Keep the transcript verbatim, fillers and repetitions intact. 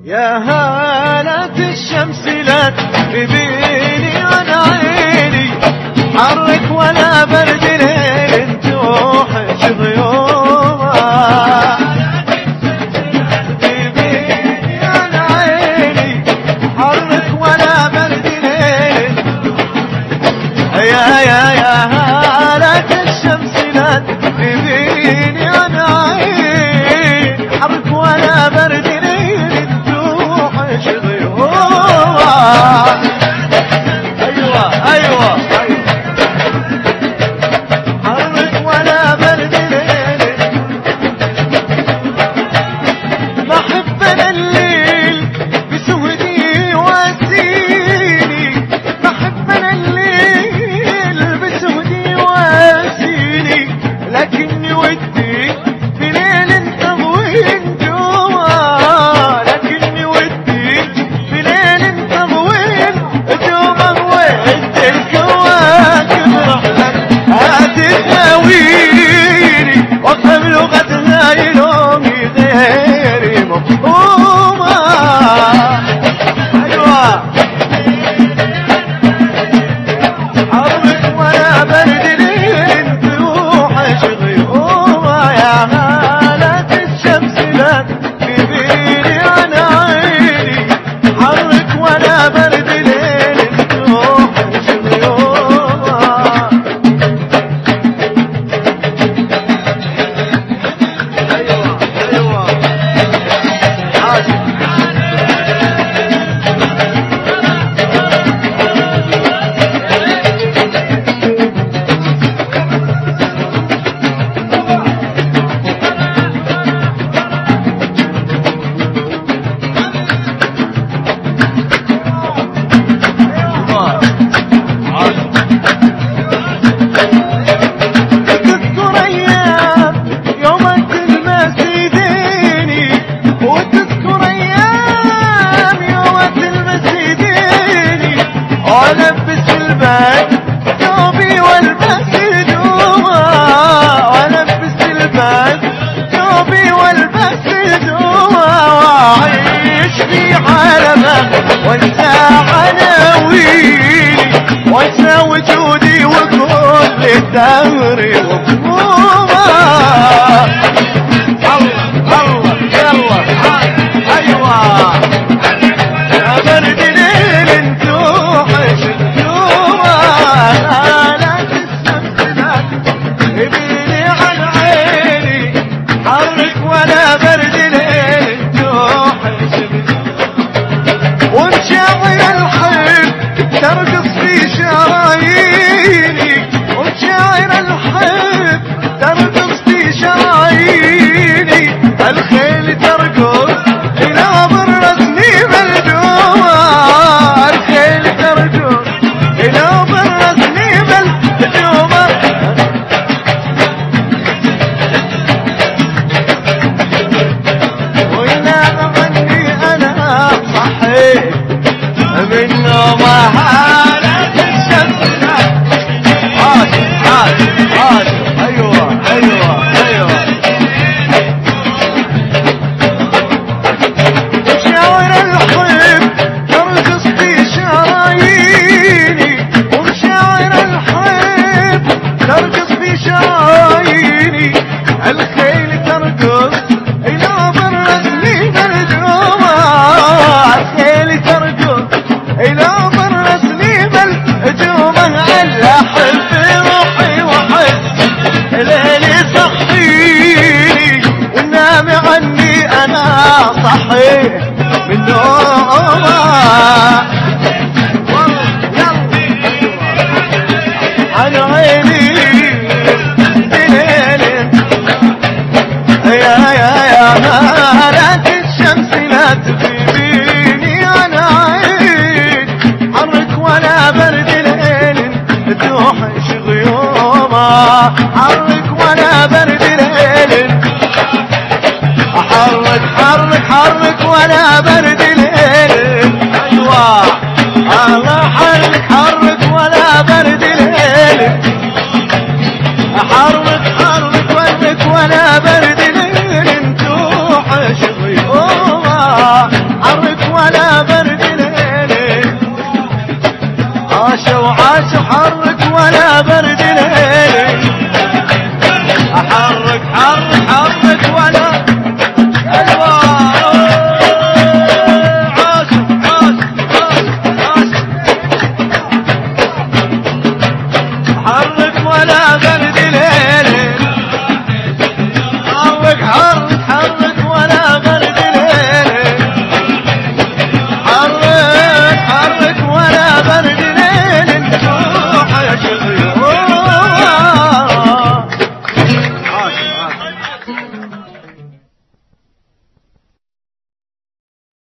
يا هالة الشمس لا تغيبيني عن عيني، حرك ولا برد ليل توحش غيومها. تغيبيني عن عيني، حرك ولا برد ليل. يا يا يا هالة الشمس لا تغيبيني عن عيني، حرك ولا برد ليل توحش غيومها. ايوه ايوه حرك ولا برد ليل. ما احب انا الليل بسودي واسيني، ما احب انا الليل بسودي واسيني، لكني ودي بليل تضوين جوا، لكني ودي بليل تضوين جوا. وانت الكواكب رحلك هتداويني، وافهم لغتها يلومي غيري مفهومة. ايوه حرك ولا برد ليل توحش غيومها. يا هالة الشمس لا تغيبيني عن عيني، حرك ولا برد ليل توحش غيومها. ايوه ايوه حاجة تذكر ايام يوم تلمس ايديني، وتذكر ايام يوم تلمس ايديني، والبس البس ثوبي والبس هدومها، والبس البس ثوبي والبس هدومها، واعيش في عالمه وانسى عناويني، وانسى وجودي وكل الدهر وهمومه. الله الله يلا ايوه يا برد ليل توحش غيومها. لا الشمس لا تغيبيني عن عيني، حرك ولا برد ليل توحش غيومها. ومشاعر الحب ترقص في شراييني، ومشاعر الحب ترقص في شراييني، الخيل ترقص إلى برزني ملدومة، الخيل ترقص إلى برزني ملدومة. وإلا أغني أنا صحيت من نومها. ايوه ايوه ايوه مشاعر الحب ترقص في شراييني، ومشاعر الحب ترقص في شراييني، الخيل ترقص الى برزني ملدومة، الخيل ترقص الى برزني ملدومة. الاحب روحي وحس ليلي صحيني، ونام عني انا صحيح من نومه. عن عيني ليل. يا يا يا هالة الشمس لا تغيبيني عن عيني، حرك ولا برد ليل توحش غيومها. حرك ولا برد ليل، حرك حرك حرك ولا برد ليل. ايوه الله حرك حرك ولا برد ليل، حرك حرك ورك ولا برد ليل توحش غيومها. ولا برد